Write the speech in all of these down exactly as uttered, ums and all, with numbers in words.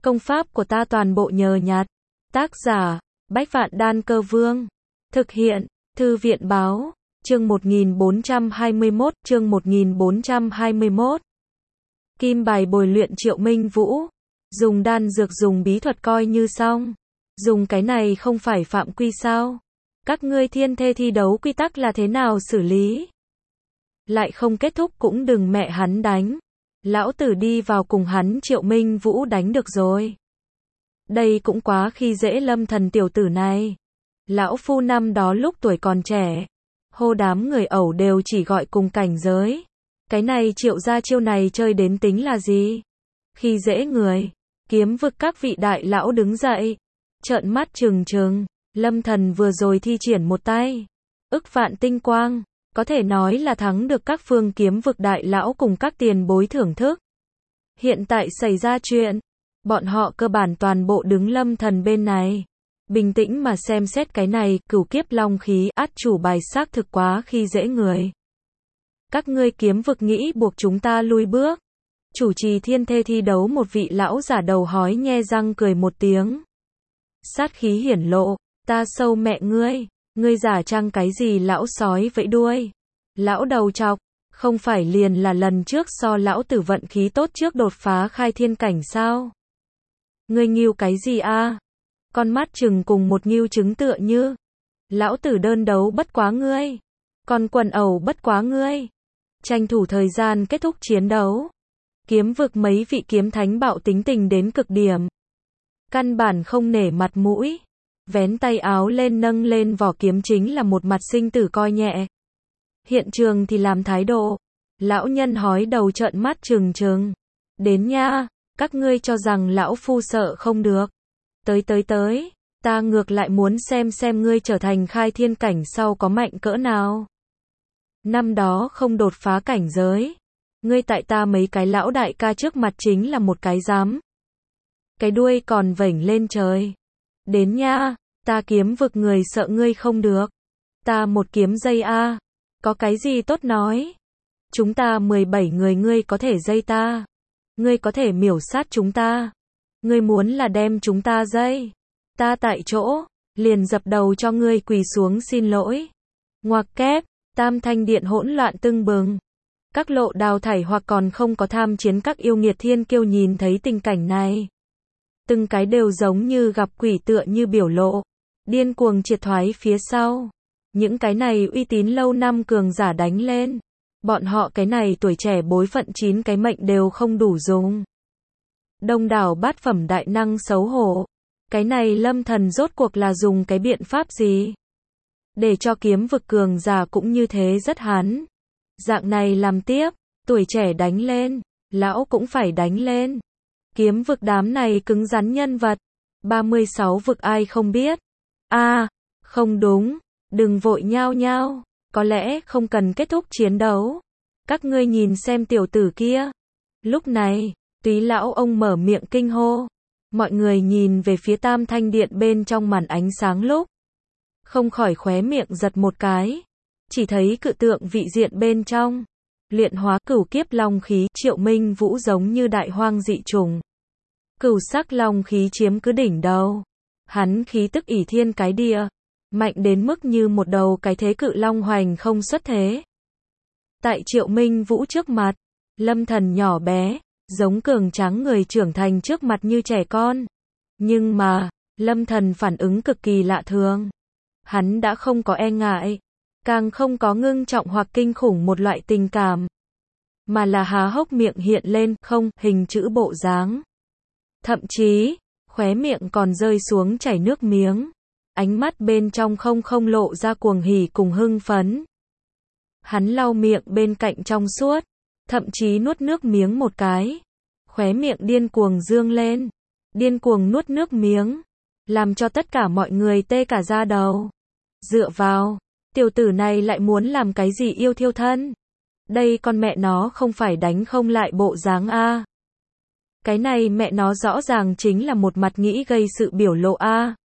Công pháp của ta toàn bộ nhờ nhặt. Tác giả, Bách Vạn Đan Cơ Vương. Thực hiện, Thư viện Báo. Chương một nghìn bốn trăm hai mươi mốt, chương một nghìn bốn trăm hai mươi mốt. Kim bài bồi luyện Triệu Minh Vũ. Dùng đan dược dùng bí thuật coi như xong. Dùng cái này không phải phạm quy sao? Các ngươi thiên thê thi đấu quy tắc là thế nào xử lý? Lại không kết thúc cũng đừng mẹ hắn đánh. Lão tử đi vào cùng hắn Triệu Minh Vũ đánh được rồi. Đây cũng quá khi dễ Lâm Thần tiểu tử này. Lão phu năm đó lúc tuổi còn trẻ, hô đám người ẩu đều chỉ gọi cùng cảnh giới. Cái này Triệu gia chiêu này chơi đến tính là gì? Khi dễ người. Kiếm vực các vị đại lão đứng dậy, trợn mắt trừng trừng. Lâm Thần vừa rồi thi triển một tay ức vạn tinh quang, có thể nói là thắng được các phương kiếm vực đại lão cùng các tiền bối thưởng thức. Hiện tại xảy ra chuyện, bọn họ cơ bản toàn bộ đứng Lâm Thần bên này. Bình tĩnh mà xem xét cái này, cửu kiếp long khí át chủ bài xác thực quá khi dễ người. Các ngươi kiếm vực nghĩ buộc chúng ta lui bước. Chủ trì thiên thê thi đấu một vị lão giả đầu hói nhe răng cười một tiếng. Sát khí hiển lộ, ta sâu mẹ ngươi, ngươi giả trang cái gì lão sói vẫy đuôi. Lão đầu trọc, không phải liền là lần trước so lão tử vận khí tốt trước đột phá khai thiên cảnh sao? Ngươi nghiêu cái gì a? Con mắt chừng cùng một nghiêu trứng tựa như. Lão tử đơn đấu bất quá ngươi. Con quần ẩu bất quá ngươi. Tranh thủ thời gian kết thúc chiến đấu. Kiếm vực mấy vị kiếm thánh bạo tính tình đến cực điểm. Căn bản không nể mặt mũi. Vén tay áo lên nâng lên vỏ kiếm chính là một mặt sinh tử coi nhẹ. Hiện trường thì làm thái độ. Lão nhân hói đầu trợn mắt trừng trừng. Đến nha, các ngươi cho rằng lão phu sợ không được. Tới tới tới, ta ngược lại muốn xem xem ngươi trở thành khai thiên cảnh sau có mạnh cỡ nào. Năm đó không đột phá cảnh giới. Ngươi tại ta mấy cái lão đại ca trước mặt chính là một cái giám. Cái đuôi còn vểnh lên trời. Đến nha, ta kiếm vực người sợ ngươi không được. Ta một kiếm dây a, có cái gì tốt nói. Chúng ta mười bảy người ngươi có thể dây ta. Ngươi có thể miểu sát chúng ta. Ngươi muốn là đem chúng ta dây. Ta tại chỗ, liền dập đầu cho ngươi quỳ xuống xin lỗi. Ngoặc kép, Tam Thanh Điện hỗn loạn tưng bừng. Các lộ đào thải hoặc còn không có tham chiến các yêu nghiệt thiên kiêu nhìn thấy tình cảnh này. Từng cái đều giống như gặp quỷ tựa như biểu lộ. Điên cuồng triệt thoái phía sau. Những cái này uy tín lâu năm cường giả đánh lên. Bọn họ cái này tuổi trẻ bối phận chín cái mệnh đều không đủ dùng. Đông đảo bát phẩm đại năng xấu hổ. Cái này Lâm Thần rốt cuộc là dùng cái biện pháp gì? Để cho kiếm vực cường giả cũng như thế rất hắn. Dạng này làm tiếp, tuổi trẻ đánh lên, lão cũng phải đánh lên. Kiếm vực đám này cứng rắn nhân vật. ba mươi sáu vực ai không biết? A, à, không đúng, đừng vội nhao nhao, có lẽ không cần kết thúc chiến đấu. Các ngươi nhìn xem tiểu tử kia. Lúc này, Túy lão ông mở miệng kinh hô. Mọi người nhìn về phía Tam Thanh Điện bên trong màn ánh sáng lúc. Không khỏi khóe miệng giật một cái. Chỉ thấy cự tượng vị diện bên trong. Luyện hóa cửu kiếp long khí Triệu Minh Vũ giống như đại hoang dị trùng. Cửu sắc long khí chiếm cứ đỉnh đầu. Hắn khí tức ỷ thiên cái địa. Mạnh đến mức như một đầu cái thế cự long hoành không xuất thế. Tại Triệu Minh Vũ trước mặt. Lâm Thần nhỏ bé. Giống cường tráng người trưởng thành trước mặt như trẻ con. Nhưng mà, Lâm Thần phản ứng cực kỳ lạ thường. Hắn đã không có e ngại, càng không có ngưng trọng hoặc kinh khủng một loại tình cảm. Mà là há hốc miệng hiện lên không hình chữ bộ dáng. Thậm chí, khóe miệng còn rơi xuống chảy nước miếng. Ánh mắt bên trong không không lộ ra cuồng hỉ cùng hưng phấn. Hắn lau miệng bên cạnh trong suốt. Thậm chí nuốt nước miếng một cái. Khóe miệng điên cuồng dương lên. Điên cuồng nuốt nước miếng. Làm cho tất cả mọi người tê cả da đầu. Dựa vào. Tiểu tử này lại muốn làm cái gì yêu thiêu thân. Đây con mẹ nó không phải đánh không lại bộ dáng a. Cái này mẹ nó rõ ràng chính là một mặt nghĩ gây sự biểu lộ a.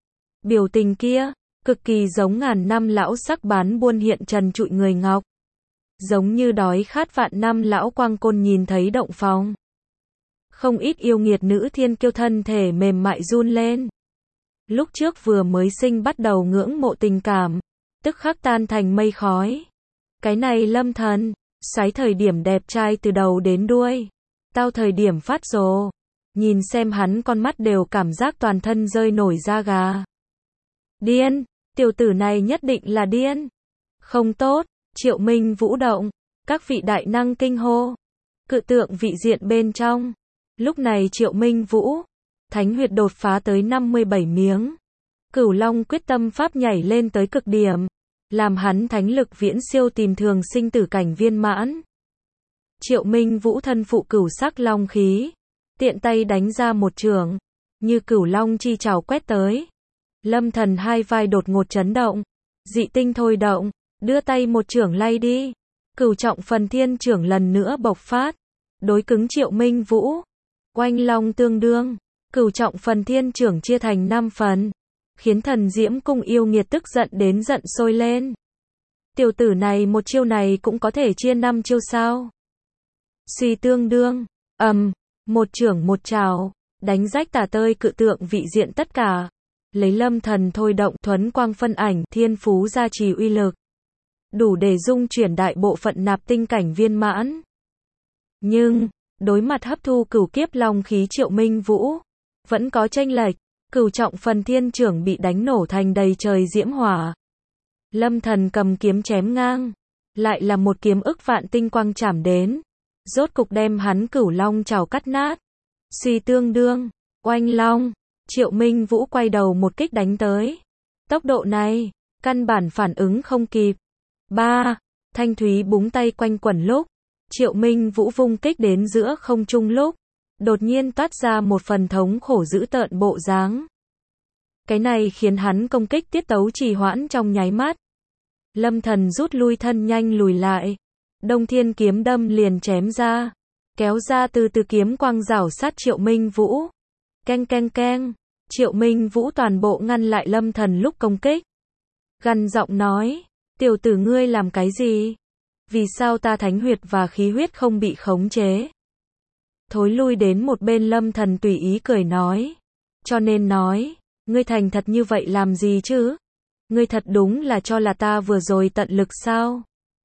Biểu tình kia. Cực kỳ giống ngàn năm lão sắc bán buôn hiện trần trụi người ngọc. Giống như đói khát vạn năm lão quang côn nhìn thấy động phòng. Không ít yêu nghiệt nữ thiên kiêu thân thể mềm mại run lên. Lúc trước vừa mới sinh bắt đầu ngưỡng mộ tình cảm, tức khắc tan thành mây khói. Cái này Lâm Thần, xoáy thời điểm đẹp trai từ đầu đến đuôi, tao thời điểm phát rồ. Nhìn xem hắn con mắt đều cảm giác toàn thân rơi nổi da gà. Điên, tiểu tử này nhất định là điên. Không tốt, Triệu Minh Vũ động, các vị đại năng kinh hô. Cự tượng vị diện bên trong. Lúc này Triệu Minh Vũ, thánh huyệt đột phá tới năm mươi bảy miếng. Cửu Long quyết tâm pháp nhảy lên tới cực điểm, làm hắn thánh lực viễn siêu tìm thường sinh tử cảnh viên mãn. Triệu Minh Vũ thân phụ cửu sắc long khí, tiện tay đánh ra một chưởng, như cửu long chi trảo quét tới. Lâm Thần hai vai đột ngột chấn động, dị tinh thôi động, đưa tay một chưởng lay đi. Cửu trọng phần thiên chưởng lần nữa bộc phát, đối cứng Triệu Minh Vũ. Oanh long tương đương, cửu trọng phần thiên chưởng chia thành năm phần, khiến thần diễm cung yêu nghiệt tức giận đến giận sôi lên. Tiểu tử này một chiêu này cũng có thể chia năm chiêu sao? Suy tương đương, ầm, um, một chưởng một trảo, đánh rách tả tơi cự tượng vị diện tất cả. Lấy Lâm Thần thôi động thuấn quang phân ảnh, thiên phú gia trì uy lực, đủ để dung chuyển đại bộ phận nạp tinh cảnh viên mãn. Nhưng, đối mặt hấp thu cửu kiếp long khí Triệu Minh Vũ, vẫn có chênh lệch. Cửu trọng phần thiên chưởng bị đánh nổ thành đầy trời diễm hỏa. Lâm Thần cầm kiếm chém ngang, lại là một kiếm ức vạn tinh quang chảm đến, rốt cục đem hắn cửu long trảo cắt nát. Suy tương đương, oanh long, Triệu Minh Vũ quay đầu một kích đánh tới. Tốc độ này, căn bản phản ứng không kịp. Ba, thanh thúy búng tay quanh quẩn lúc, Triệu Minh Vũ vung kích đến giữa không trung lúc, đột nhiên toát ra một phần thống khổ dữ tợn bộ dáng. Cái này khiến hắn công kích tiết tấu trì hoãn trong nháy mắt. Lâm Thần rút lui thân nhanh lùi lại. Đông Thiên kiếm đâm liền chém ra, kéo ra từ từ kiếm quang rảo sát Triệu Minh Vũ. Keng keng keng, Triệu Minh Vũ toàn bộ ngăn lại Lâm Thần lúc công kích. Gằn giọng nói, tiểu tử ngươi làm cái gì? Vì sao ta thánh huyệt và khí huyết không bị khống chế? Thối lui đến một bên Lâm Thần tùy ý cười nói. Cho nên nói, ngươi thành thật như vậy làm gì chứ? Ngươi thật đúng là cho là ta vừa rồi tận lực sao?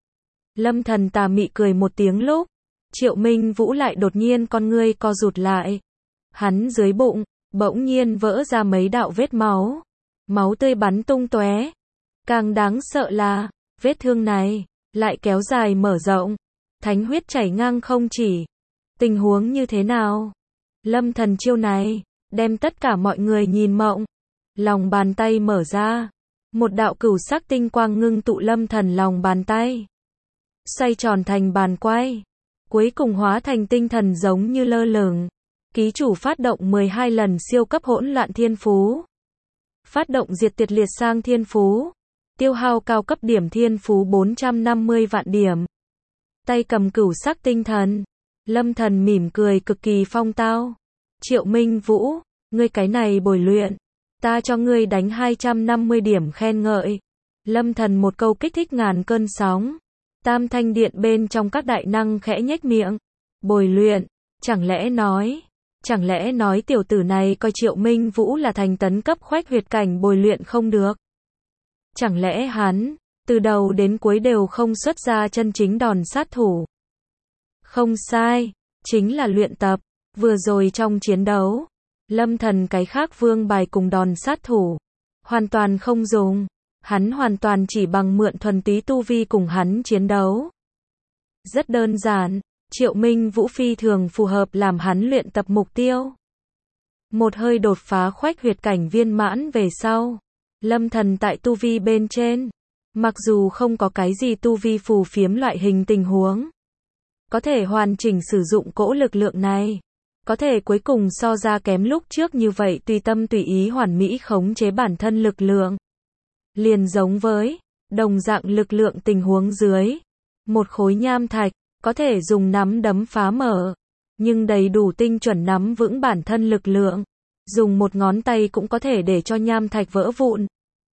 Lâm Thần tà mị cười một tiếng lúc, Triệu Minh Vũ lại đột nhiên con ngươi co rụt lại. Hắn dưới bụng, bỗng nhiên vỡ ra mấy đạo vết máu. Máu tươi bắn tung tóe. Càng đáng sợ là, vết thương này, lại kéo dài mở rộng. Thánh huyết chảy ngang không chỉ. Tình huống như thế nào? Lâm Thần chiêu này, đem tất cả mọi người nhìn mộng. Lòng bàn tay mở ra. Một đạo cửu sắc tinh quang ngưng tụ Lâm Thần lòng bàn tay. Xoay tròn thành bàn quay. Cuối cùng hóa thành tinh thần giống như lơ lửng. Ký chủ phát động mười hai lần siêu cấp hỗn loạn thiên phú. Phát động diệt tuyệt liệt sang thiên phú. Tiêu hao cao cấp điểm thiên phú bốn trăm năm mươi vạn điểm. Tay cầm cửu sắc tinh thần. Lâm Thần mỉm cười cực kỳ phong tao. Triệu Minh Vũ, ngươi cái này bồi luyện, ta cho ngươi đánh hai trăm năm mươi điểm khen ngợi. Lâm Thần một câu kích thích ngàn cơn sóng. Tam thanh điện bên trong các đại năng khẽ nhếch miệng. Bồi luyện, chẳng lẽ nói, chẳng lẽ nói tiểu tử này coi Triệu Minh Vũ là thành tấn cấp khoách huyệt cảnh bồi luyện không được? Chẳng lẽ hắn, từ đầu đến cuối đều không xuất ra chân chính đòn sát thủ? Không sai, chính là luyện tập. Vừa rồi trong chiến đấu, Lâm Thần cái khác vương bài cùng đòn sát thủ, hoàn toàn không dùng. Hắn hoàn toàn chỉ bằng mượn thuần túy tu vi cùng hắn chiến đấu. Rất đơn giản, Triệu Minh Vũ phi thường phù hợp làm hắn luyện tập mục tiêu. Một hơi đột phá khoách huyệt cảnh viên mãn về sau, Lâm Thần tại tu vi bên trên, mặc dù không có cái gì tu vi phù phiếm loại hình tình huống, có thể hoàn chỉnh sử dụng cỗ lực lượng này, có thể cuối cùng so ra kém lúc trước như vậy tùy tâm tùy ý hoàn mỹ khống chế bản thân lực lượng. Liền giống với, đồng dạng lực lượng tình huống dưới, một khối nham thạch, có thể dùng nắm đấm phá mở, nhưng đầy đủ tinh chuẩn nắm vững bản thân lực lượng, dùng một ngón tay cũng có thể để cho nham thạch vỡ vụn.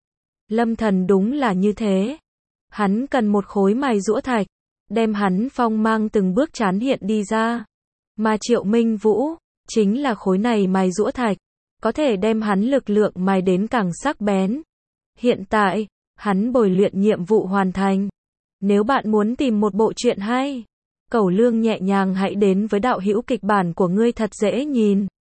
Lâm Thần đúng là như thế. Hắn cần một khối mài giũa thạch, đem hắn phong mang từng bước trán hiện đi ra. Mà Triệu Minh Vũ, chính là khối này mài giũa thạch, có thể đem hắn lực lượng mài đến càng sắc bén. Hiện tại, hắn bồi luyện nhiệm vụ hoàn thành. Nếu bạn muốn tìm một bộ truyện hay, Cẩu Lương nhẹ nhàng hãy đến với đạo hữu kịch bản của ngươi thật dễ nhìn.